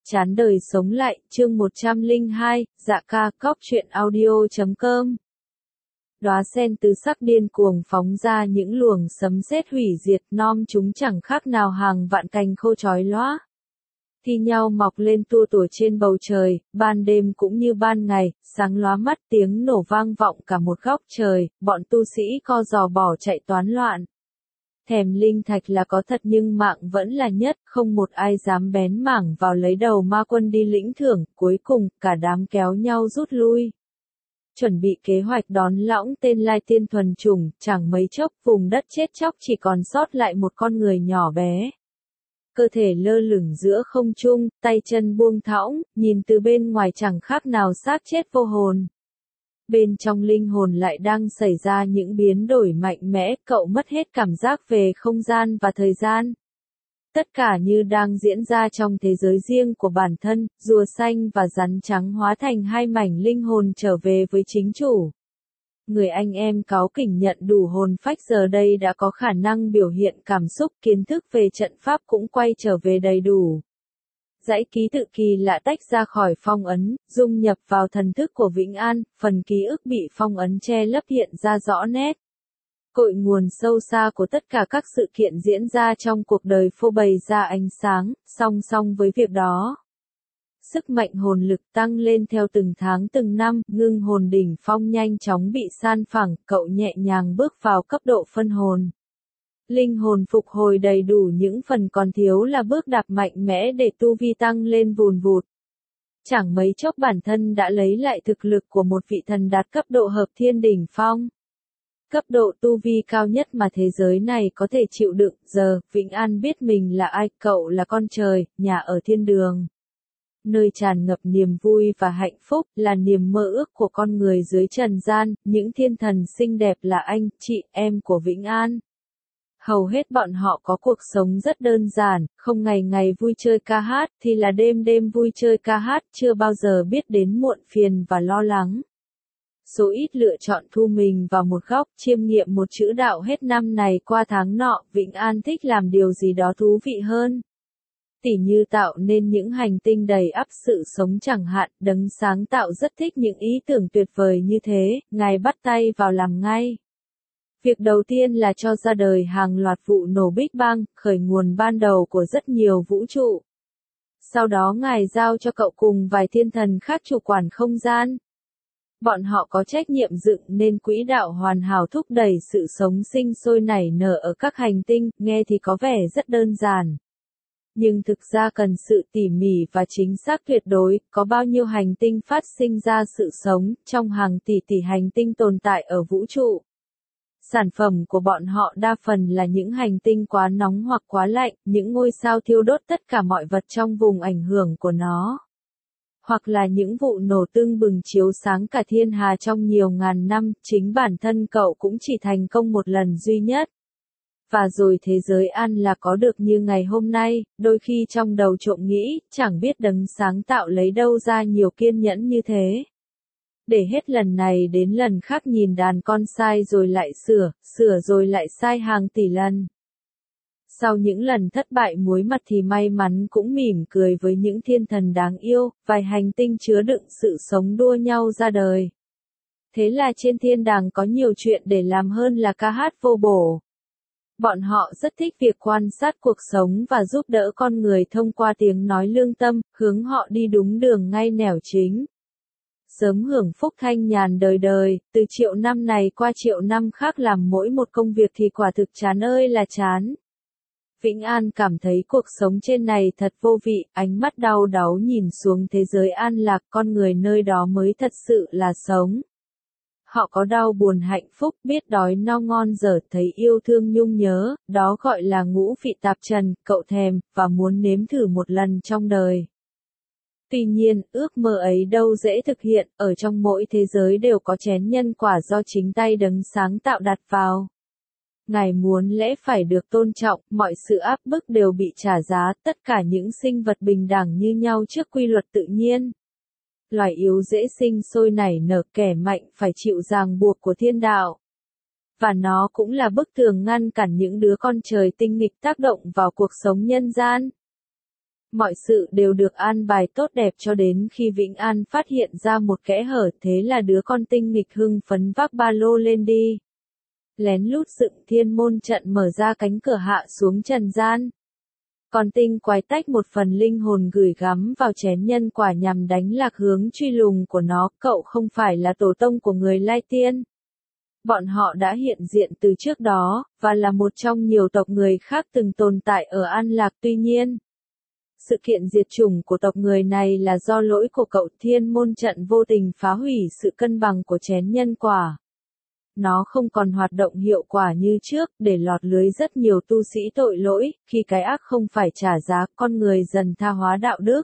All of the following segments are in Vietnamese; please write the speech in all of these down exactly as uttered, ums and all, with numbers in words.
Chán đời sống lại, chương một trăm lẻ hai, Dạ ca, cóc truyện audio chấm com. Đóa sen tứ sắc điên cuồng phóng ra những luồng sấm sét hủy diệt, nom chúng chẳng khác nào hàng vạn cành khô chói lóa. Thi nhau mọc lên tua tủa trên bầu trời, ban đêm cũng như ban ngày, sáng lóa mắt, tiếng nổ vang vọng cả một góc trời, bọn tu sĩ co giò bỏ chạy toán loạn. Thèm linh thạch là có thật nhưng mạng vẫn là nhất, không một ai dám bén mảng vào lấy đầu ma quân đi lĩnh thưởng, cuối cùng, cả đám kéo nhau rút lui. Chuẩn bị kế hoạch đón lõng tên Lai Tiên thuần chủng, chẳng mấy chốc vùng đất chết chóc chỉ còn sót lại một con người nhỏ bé. Cơ thể lơ lửng giữa không trung, tay chân buông thõng, nhìn từ bên ngoài chẳng khác nào xác chết vô hồn. Bên trong linh hồn lại đang xảy ra những biến đổi mạnh mẽ, cậu mất hết cảm giác về không gian và thời gian. Tất cả như đang diễn ra trong thế giới riêng của bản thân, rùa xanh và rắn trắng hóa thành hai mảnh linh hồn trở về với chính chủ. Người anh em cáu kỉnh nhận đủ hồn phách giờ đây đã có khả năng biểu hiện cảm xúc, kiến thức về trận pháp cũng quay trở về đầy đủ. Dãy ký tự kỳ lạ tách ra khỏi phong ấn, dung nhập vào thần thức của Vĩnh An, phần ký ức bị phong ấn che lấp hiện ra rõ nét. Cội nguồn sâu xa của tất cả các sự kiện diễn ra trong cuộc đời phô bày ra ánh sáng, song song với việc đó. Sức mạnh hồn lực tăng lên theo từng tháng từng năm, ngưng hồn đỉnh phong nhanh chóng bị san phẳng, cậu nhẹ nhàng bước vào cấp độ phân hồn. Linh hồn phục hồi đầy đủ, những phần còn thiếu là bước đạp mạnh mẽ để tu vi tăng lên vùn vụt. Chẳng mấy chốc bản thân đã lấy lại thực lực của một vị thần đạt cấp độ hợp thiên đỉnh phong. Cấp độ tu vi cao nhất mà thế giới này có thể chịu đựng. Giờ, Vĩnh An biết mình là ai, cậu là con trời, nhà ở thiên đường. Nơi tràn ngập niềm vui và hạnh phúc, là niềm mơ ước của con người dưới trần gian, những thiên thần xinh đẹp là anh, chị, em của Vĩnh An. Hầu hết bọn họ có cuộc sống rất đơn giản, không ngày ngày vui chơi ca hát, thì là đêm đêm vui chơi ca hát, chưa bao giờ biết đến muộn phiền và lo lắng. Số ít lựa chọn thu mình vào một góc, chiêm nghiệm một chữ đạo hết năm này qua tháng nọ, Vĩnh An thích làm điều gì đó thú vị hơn. Tỉ như tạo nên những hành tinh đầy ắp sự sống chẳng hạn, đấng sáng tạo rất thích những ý tưởng tuyệt vời như thế, ngài bắt tay vào làm ngay. Việc đầu tiên là cho ra đời hàng loạt vụ nổ Big Bang, khởi nguồn ban đầu của rất nhiều vũ trụ. Sau đó ngài giao cho cậu cùng vài thiên thần khác chủ quản không gian. Bọn họ có trách nhiệm dựng nên quỹ đạo hoàn hảo thúc đẩy sự sống sinh sôi nảy nở ở các hành tinh, nghe thì có vẻ rất đơn giản. Nhưng thực ra cần sự tỉ mỉ và chính xác tuyệt đối, có bao nhiêu hành tinh phát sinh ra sự sống, trong hàng tỷ tỷ hành tinh tồn tại ở vũ trụ. Sản phẩm của bọn họ đa phần là những hành tinh quá nóng hoặc quá lạnh, những ngôi sao thiêu đốt tất cả mọi vật trong vùng ảnh hưởng của nó. Hoặc là những vụ nổ tưng bừng chiếu sáng cả thiên hà trong nhiều ngàn năm, chính bản thân cậu cũng chỉ thành công một lần duy nhất. Và rồi thế giới an là có được như ngày hôm nay, đôi khi trong đầu trộm nghĩ, chẳng biết đấng sáng tạo lấy đâu ra nhiều kiên nhẫn như thế. Để hết lần này đến lần khác nhìn đàn con sai rồi lại sửa, sửa rồi lại sai hàng tỷ lần. Sau những lần thất bại muối mặt thì may mắn cũng mỉm cười với những thiên thần đáng yêu, vài hành tinh chứa đựng sự sống đua nhau ra đời. Thế là trên thiên đàng có nhiều chuyện để làm hơn là ca hát vô bổ. Bọn họ rất thích việc quan sát cuộc sống và giúp đỡ con người thông qua tiếng nói lương tâm, hướng họ đi đúng đường ngay nẻo chính. Sớm hưởng phúc thanh nhàn đời đời, từ triệu năm này qua triệu năm khác làm mỗi một công việc thì quả thực chán ơi là chán. Vĩnh An cảm thấy cuộc sống trên này thật vô vị, ánh mắt đau đáu nhìn xuống thế giới an lạc, con người nơi đó mới thật sự là sống. Họ có đau buồn hạnh phúc, biết đói no ngon dở, thấy yêu thương nhung nhớ, đó gọi là ngũ vị tạp trần, cậu thèm, và muốn nếm thử một lần trong đời. Tuy nhiên, ước mơ ấy đâu dễ thực hiện, ở trong mỗi thế giới đều có chén nhân quả do chính tay đấng sáng tạo đặt vào. Ngài muốn lẽ phải được tôn trọng, mọi sự áp bức đều bị trả giá, tất cả những sinh vật bình đẳng như nhau trước quy luật tự nhiên. Loài yếu dễ sinh sôi nảy nở, kẻ mạnh phải chịu ràng buộc của thiên đạo. Và nó cũng là bức tường ngăn cản những đứa con trời tinh nghịch tác động vào cuộc sống nhân gian. Mọi sự đều được an bài tốt đẹp cho đến khi Vĩnh An phát hiện ra một kẽ hở, thế là đứa con tinh nghịch hưng phấn vác ba lô lên đi. Lén lút dựng thiên môn trận mở ra cánh cửa hạ xuống trần gian. Còn tinh quái tách một phần linh hồn gửi gắm vào chén nhân quả nhằm đánh lạc hướng truy lùng của nó. Cậu không phải là tổ tông của người Lai Tiên. Bọn họ đã hiện diện từ trước đó, và là một trong nhiều tộc người khác từng tồn tại ở An Lạc. Tuy nhiên, sự kiện diệt chủng của tộc người này là do lỗi của cậu. Thiên môn trận vô tình phá hủy sự cân bằng của chén nhân quả. Nó không còn hoạt động hiệu quả như trước, để lọt lưới rất nhiều tu sĩ tội lỗi. Khi cái ác không phải trả giá, con người dần tha hóa đạo đức.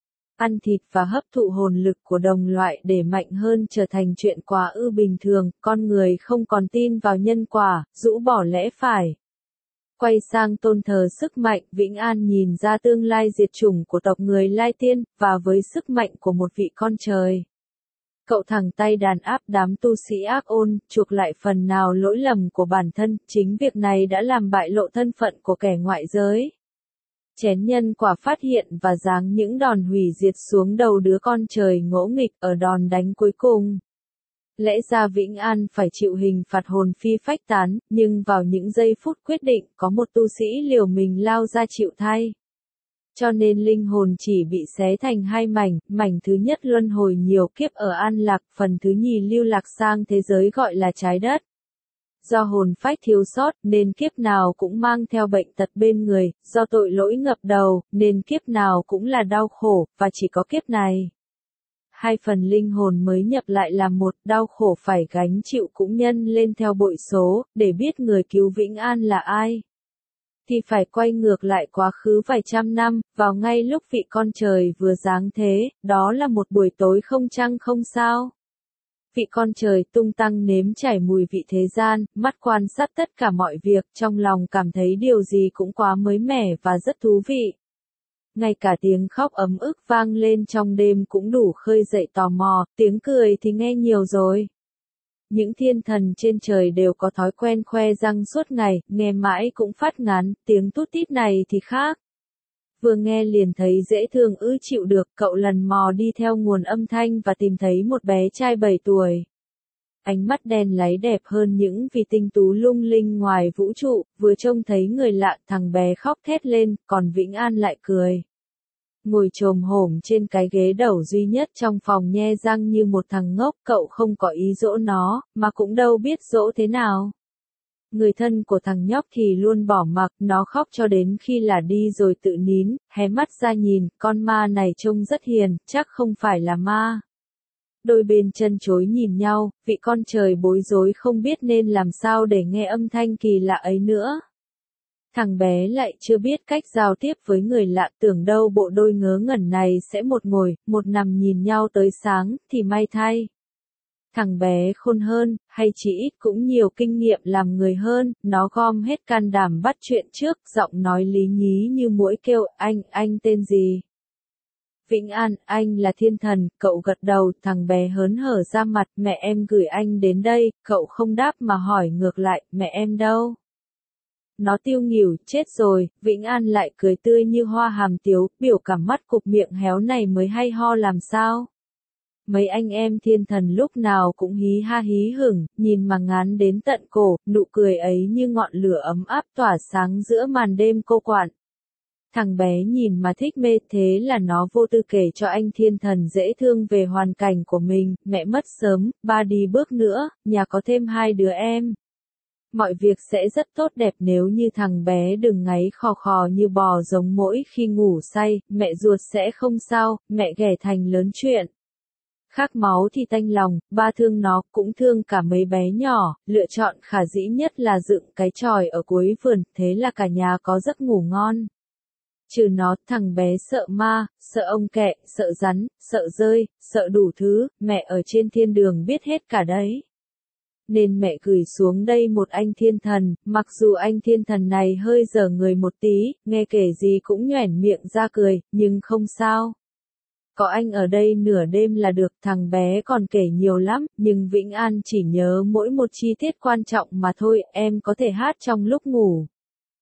Ăn thịt và hấp thụ hồn lực của đồng loại để mạnh hơn trở thành chuyện quá ư bình thường. Con người không còn tin vào nhân quả, rũ bỏ lẽ phải. Quay sang tôn thờ sức mạnh, Vĩnh An nhìn ra tương lai diệt chủng của tộc người Lai Tiên, và với sức mạnh của một vị con trời. Cậu thẳng tay đàn áp đám tu sĩ ác ôn, chuộc lại phần nào lỗi lầm của bản thân. Chính việc này đã làm bại lộ thân phận của kẻ ngoại giới. Chén nhân quả phát hiện và giáng những đòn hủy diệt xuống đầu đứa con trời ngỗ nghịch ở đòn đánh cuối cùng. Lẽ ra Vĩnh An phải chịu hình phạt hồn phi phách tán, nhưng vào những giây phút quyết định có một tu sĩ liều mình lao ra chịu thay. Cho nên linh hồn chỉ bị xé thành hai mảnh, mảnh thứ nhất luân hồi nhiều kiếp ở An Lạc, phần thứ nhì lưu lạc sang thế giới gọi là trái đất. Do hồn phách thiếu sót, nên kiếp nào cũng mang theo bệnh tật bên người, do tội lỗi ngập đầu, nên kiếp nào cũng là đau khổ, và chỉ có kiếp này. Hai phần linh hồn mới nhập lại làm một, đau khổ phải gánh chịu cũng nhân lên theo bội số. Để biết người cứu Vĩnh An là ai, thì phải quay ngược lại quá khứ vài trăm năm, vào ngay lúc vị con trời vừa giáng thế. Đó là một buổi tối không trăng không sao. Vị con trời tung tăng nếm trải mùi vị thế gian, mắt quan sát tất cả mọi việc, trong lòng cảm thấy điều gì cũng quá mới mẻ và rất thú vị. Ngay cả tiếng khóc ấm ức vang lên trong đêm cũng đủ khơi dậy tò mò, tiếng cười thì nghe nhiều rồi. Những thiên thần trên trời đều có thói quen khoe răng suốt ngày, nghe mãi cũng phát ngán. Tiếng tút tít này thì khác. Vừa nghe liền thấy dễ thương ư chịu được. Cậu lần mò đi theo nguồn âm thanh và tìm thấy một bé trai bảy tuổi. Ánh mắt đen láy đẹp hơn những vì tinh tú lung linh ngoài vũ trụ. Vừa trông thấy người lạ, thằng bé khóc thét lên, còn Vĩnh An lại cười. Ngồi chồm hổm trên cái ghế đầu duy nhất trong phòng nhe răng như một thằng ngốc. Cậu không có ý dỗ nó, mà cũng đâu biết dỗ thế nào. Người thân của thằng nhóc thì luôn bỏ mặc, nó khóc cho đến khi là đi rồi tự nín, hé mắt ra nhìn, con ma này trông rất hiền, chắc không phải là ma. Đôi bên chân chối nhìn nhau, vị con trời bối rối không biết nên làm sao để nghe âm thanh kỳ lạ ấy nữa. Thằng bé lại chưa biết cách giao tiếp với người lạ, tưởng đâu bộ đôi ngớ ngẩn này sẽ một ngồi, một nằm nhìn nhau tới sáng, thì may thay. Thằng bé khôn hơn, hay chỉ ít cũng nhiều kinh nghiệm làm người hơn, nó gom hết can đảm bắt chuyện trước, giọng nói lý nhí như muỗi kêu, anh, anh tên gì? Vĩnh An, anh là thiên thần. Cậu gật đầu, thằng bé hớn hở ra mặt, mẹ em gửi anh đến đây. Cậu không đáp mà hỏi ngược lại, mẹ em đâu? Nó tiêu nghỉu, chết rồi. Vĩnh An lại cười tươi như hoa hàm tiếu, biểu cảm mắt cụp miệng héo này mới hay ho làm sao? Mấy anh em thiên thần lúc nào cũng hí ha hí hửng, nhìn mà ngán đến tận cổ, nụ cười ấy như ngọn lửa ấm áp tỏa sáng giữa màn đêm cô quạnh. Thằng bé nhìn mà thích mê, thế là nó vô tư kể cho anh thiên thần dễ thương về hoàn cảnh của mình. Mẹ mất sớm, ba đi bước nữa, nhà có thêm hai đứa em. Mọi việc sẽ rất tốt đẹp nếu như thằng bé đừng ngáy khò khò như bò giống mỗi khi ngủ say. Mẹ ruột sẽ không sao, mẹ ghẻ thành lớn chuyện. Khác máu thì tanh lòng, ba thương nó, cũng thương cả mấy bé nhỏ. Lựa chọn khả dĩ nhất là dựng cái chòi ở cuối vườn, thế là cả nhà có giấc ngủ ngon. Trừ nó, thằng bé sợ ma, sợ ông kẹ, sợ rắn, sợ rơi, sợ đủ thứ. Mẹ ở trên thiên đường biết hết cả đấy. Nên mẹ gửi xuống đây một anh thiên thần, mặc dù anh thiên thần này hơi dở người một tí, nghe kể gì cũng nhoẻn miệng ra cười, nhưng không sao. Có anh ở đây nửa đêm là được. Thằng bé còn kể nhiều lắm, nhưng Vĩnh An chỉ nhớ mỗi một chi tiết quan trọng mà thôi. Em có thể hát trong lúc ngủ.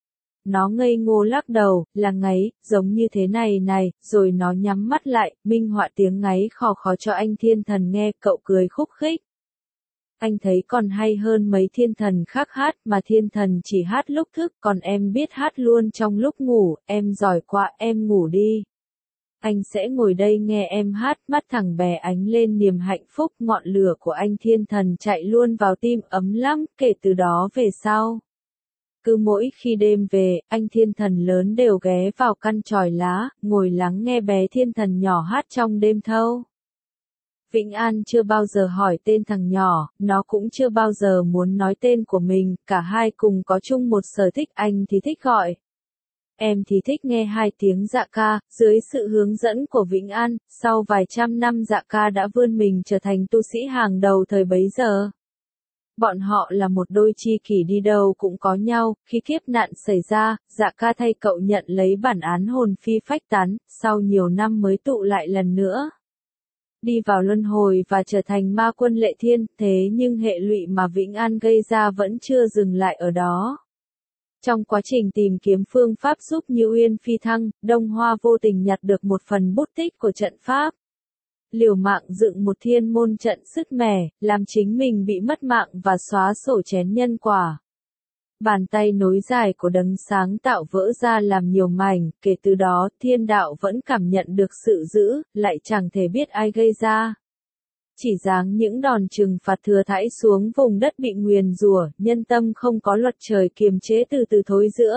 nó ngây ngô lắc đầu, là ngáy, giống như thế này này, rồi nó nhắm mắt lại, minh họa tiếng ngáy khò khò cho anh thiên thần nghe, cậu cười khúc khích. Anh thấy còn hay hơn mấy thiên thần khác hát, mà thiên thần chỉ hát lúc thức, còn em biết hát luôn trong lúc ngủ, em giỏi quá, em ngủ đi. Anh sẽ ngồi đây nghe em hát, mắt thẳng bè ánh lên niềm hạnh phúc, ngọn lửa của anh thiên thần chạy luôn vào tim, ấm lắm, kể từ đó về sau. Cứ mỗi khi đêm về, anh thiên thần lớn đều ghé vào căn chòi lá, ngồi lắng nghe bé thiên thần nhỏ hát trong đêm thâu. Vĩnh An chưa bao giờ hỏi tên thằng nhỏ, nó cũng chưa bao giờ muốn nói tên của mình, cả hai cùng có chung một sở thích, anh thì thích gọi. Em thì thích nghe hai tiếng dạ ca, dưới sự hướng dẫn của Vĩnh An, sau vài trăm năm dạ ca đã vươn mình trở thành tu sĩ hàng đầu thời bấy giờ. Bọn họ là một đôi tri kỷ đi đâu cũng có nhau, khi kiếp nạn xảy ra, dạ ca thay cậu nhận lấy bản án hồn phi phách tán, sau nhiều năm mới tụ lại lần nữa. Đi vào luân hồi và trở thành ma quân Lệ Thiên, thế nhưng hệ lụy mà Vĩnh An gây ra vẫn chưa dừng lại ở đó. Trong quá trình tìm kiếm phương pháp giúp Như Uyên phi thăng, Đông Hoa vô tình nhặt được một phần bút tích của trận pháp. Liều mạng dựng một thiên môn trận sứt mẻ, làm chính mình bị mất mạng và xóa sổ chén nhân quả. Bàn tay nối dài của đấng sáng tạo vỡ ra làm nhiều mảnh, kể từ đó thiên đạo vẫn cảm nhận được sự dữ, lại chẳng thể biết ai gây ra. Chỉ giáng những đòn trừng phạt thừa thãi xuống vùng đất bị nguyền rủa, nhân tâm không có luật trời kiềm chế từ từ thối rữa.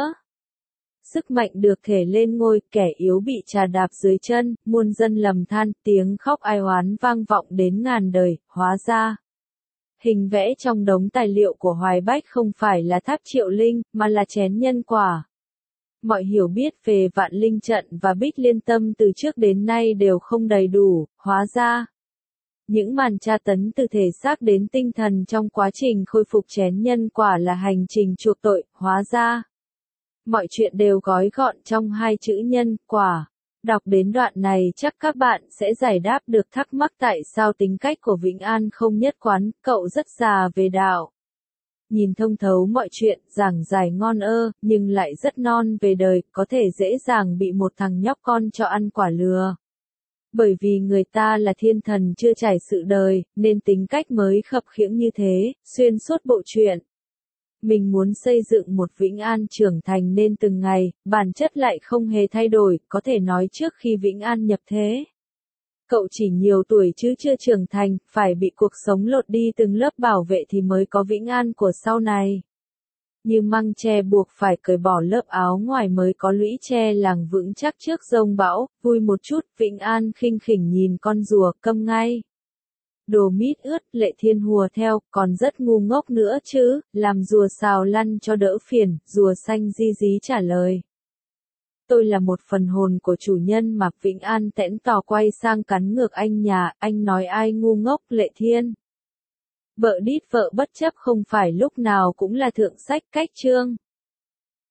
Sức mạnh được thể lên ngôi, kẻ yếu bị trà đạp dưới chân, muôn dân lầm than, tiếng khóc ai oán vang vọng đến ngàn đời, hóa ra. Hình vẽ trong đống tài liệu của Hoài Bách không phải là tháp triệu linh, mà là chén nhân quả. Mọi hiểu biết về vạn linh trận và bích liên tâm từ trước đến nay đều không đầy đủ, hóa ra. Những màn tra tấn từ thể xác đến tinh thần trong quá trình khôi phục chén nhân quả là hành trình chuộc tội, hóa ra. Mọi chuyện đều gói gọn trong hai chữ nhân, quả. Đọc đến đoạn này chắc các bạn sẽ giải đáp được thắc mắc tại sao tính cách của Vĩnh An không nhất quán, cậu rất già về đạo. Nhìn thông thấu mọi chuyện, giảng giải ngon ơ, nhưng lại rất non về đời, có thể dễ dàng bị một thằng nhóc con cho ăn quả lừa. Bởi vì người ta là thiên thần chưa trải sự đời, nên tính cách mới khập khiễng như thế, xuyên suốt bộ truyện. Mình muốn xây dựng một Vĩnh An trưởng thành nên từng ngày, bản chất lại không hề thay đổi, có thể nói trước khi Vĩnh An nhập thế. Cậu chỉ nhiều tuổi chứ chưa trưởng thành, phải bị cuộc sống lột đi từng lớp bảo vệ thì mới có Vĩnh An của sau này. Như măng tre buộc phải cởi bỏ lớp áo ngoài mới có lũy tre làng vững chắc trước giông bão, vui một chút, Vĩnh An khinh khỉnh nhìn con rùa, câm ngay. Đồ mít ướt, Lệ Thiên hùa theo, còn rất ngu ngốc nữa chứ, làm rùa xào lăn cho đỡ phiền, rùa xanh di dí trả lời. Tôi là một phần hồn của chủ nhân mà. Vĩnh An tẽn tò quay sang cắn ngược anh nhà, anh nói ai ngu ngốc, Lệ Thiên. Vợ đít vợ bất chấp không phải lúc nào cũng là thượng sách cách chương.